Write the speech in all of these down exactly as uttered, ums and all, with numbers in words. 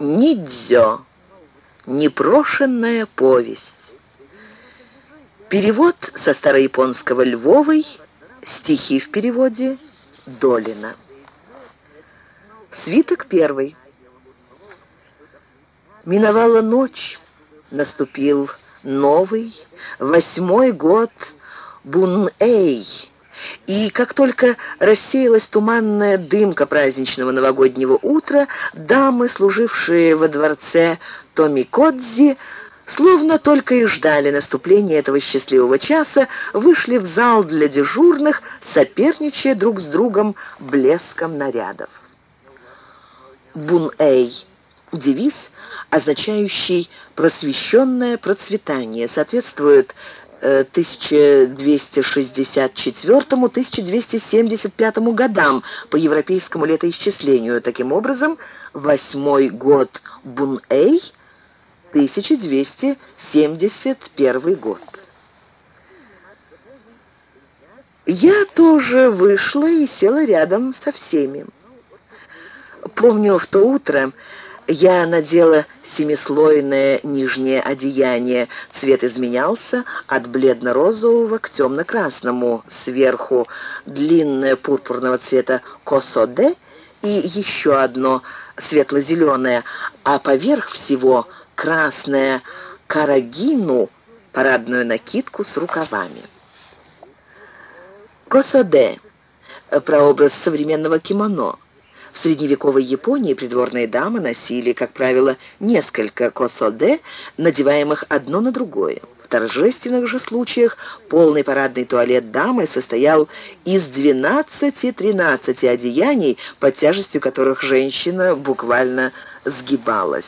Нидзё. Непрошенная повесть. Перевод со старояпонского Львовой, стихи в переводе Долина. Свиток первый. Миновала ночь, наступил новый, восьмой год Бун-Эй, и как только рассеялась туманная дымка праздничного новогоднего утра, дамы, служившие во дворце Томикодзи, словно только и ждали наступления этого счастливого часа, вышли в зал для дежурных, соперничая друг с другом блеском нарядов. Бун-Эй — девиз, означающий «просвещенное процветание», соответствует тысяча двести шестьдесят четвёртому — тысяча двести семьдесят пятому годам по европейскому летоисчислению. Таким образом, восьмой год Бун-Эй — тысяча двести семьдесят первый год. Я тоже вышла и села рядом со всеми. Помню, в то утро я надела семислойное нижнее одеяние. Цвет изменялся от бледно-розового к темно-красному. Сверху длинное пурпурного цвета косоде и еще одно светло-зеленое, а поверх всего красное карагину, парадную накидку с рукавами. Косоде — прообраз современного кимоно. В средневековой Японии придворные дамы носили, как правило, несколько косоде, надеваемых одно на другое. В торжественных же случаях полный парадный туалет дамы состоял из двенадцати-тринадцати одеяний, под тяжестью которых женщина буквально сгибалась.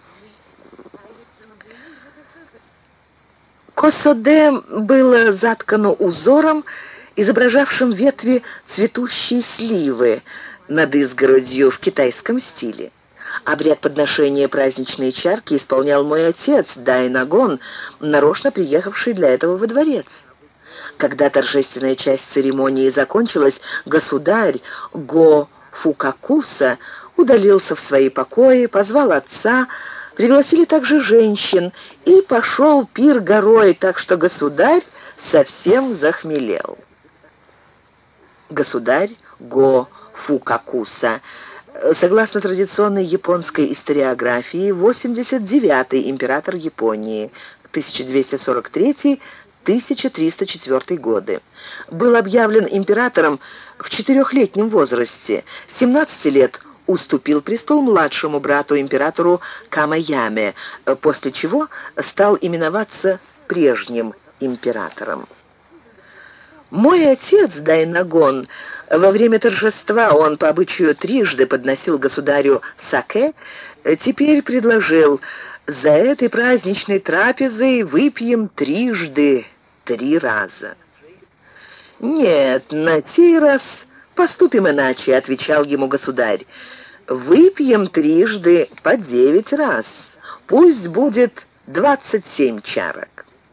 Косоде было заткано узором, изображавшим ветви цветущей сливы над изгородью в китайском стиле. Обряд подношения праздничной чарки исполнял мой отец, Дайнагон, нарочно приехавший для этого во дворец. Когда торжественная часть церемонии закончилась, государь Го Фукакуса удалился в свои покои, позвал отца, пригласили также женщин, и пошел пир горой, так что государь совсем захмелел. Государь Го Фукакуса, согласно традиционной японской историографии, восемьдесят девятый император Японии, тысяча двести сорок третий — тысяча триста четвёртый годы. Был объявлен императором в четырехлетнем возрасте. семнадцати лет уступил престол младшему брату, императору Камаяме, после чего стал именоваться прежним императором. Мой отец, Дайнагон, во время торжества, он по обычаю трижды подносил государю саке, теперь предложил: «За этой праздничной трапезой выпьем трижды, три раза». «Нет, на сей раз поступим иначе», — отвечал ему государь. «Выпьем трижды по девять раз, пусть будет двадцать семь чарок».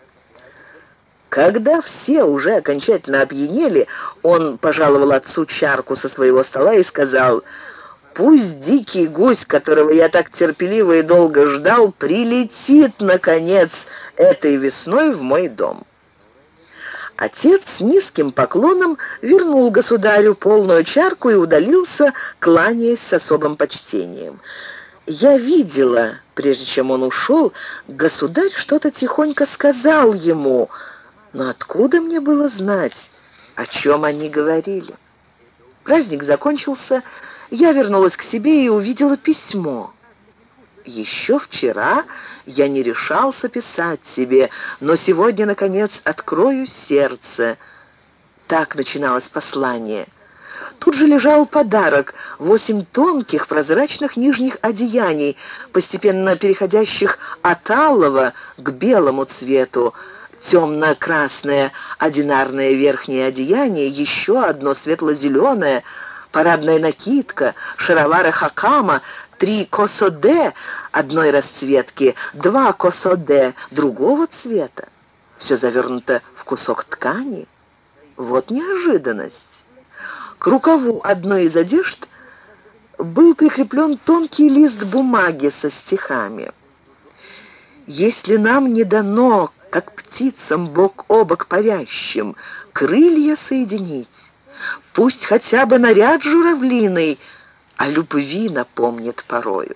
Когда все уже окончательно опьянели, он пожаловал отцу чарку со своего стола и сказал: «Пусть дикий гусь, которого я так терпеливо и долго ждал, прилетит, наконец, этой весной в мой дом». Отец с низким поклоном вернул государю полную чарку и удалился, кланяясь с особым почтением. Я видела, прежде чем он ушел, государь что-то тихонько сказал ему, но откуда мне было знать, о чем они говорили? Праздник закончился, я вернулась к себе и увидела письмо. Еще вчера я не решался писать себе, но сегодня, наконец, открою сердце. Так начиналось послание. Тут же лежал подарок — восемь тонких прозрачных нижних одеяний, постепенно переходящих от алого к белому цвету, темно-красное одинарное верхнее одеяние, еще одно светло-зеленое, парадная накидка, шаровары хакама, три косоде одной расцветки, два косоде другого цвета. Все завернуто в кусок ткани. Вот неожиданность. К рукаву одной из одежд был прикреплен тонкий лист бумаги со стихами. «Если нам не дано, как птицам бок о бок парящим, крылья соединить, пусть хотя бы наряд журавлиный о любви напомнит порою».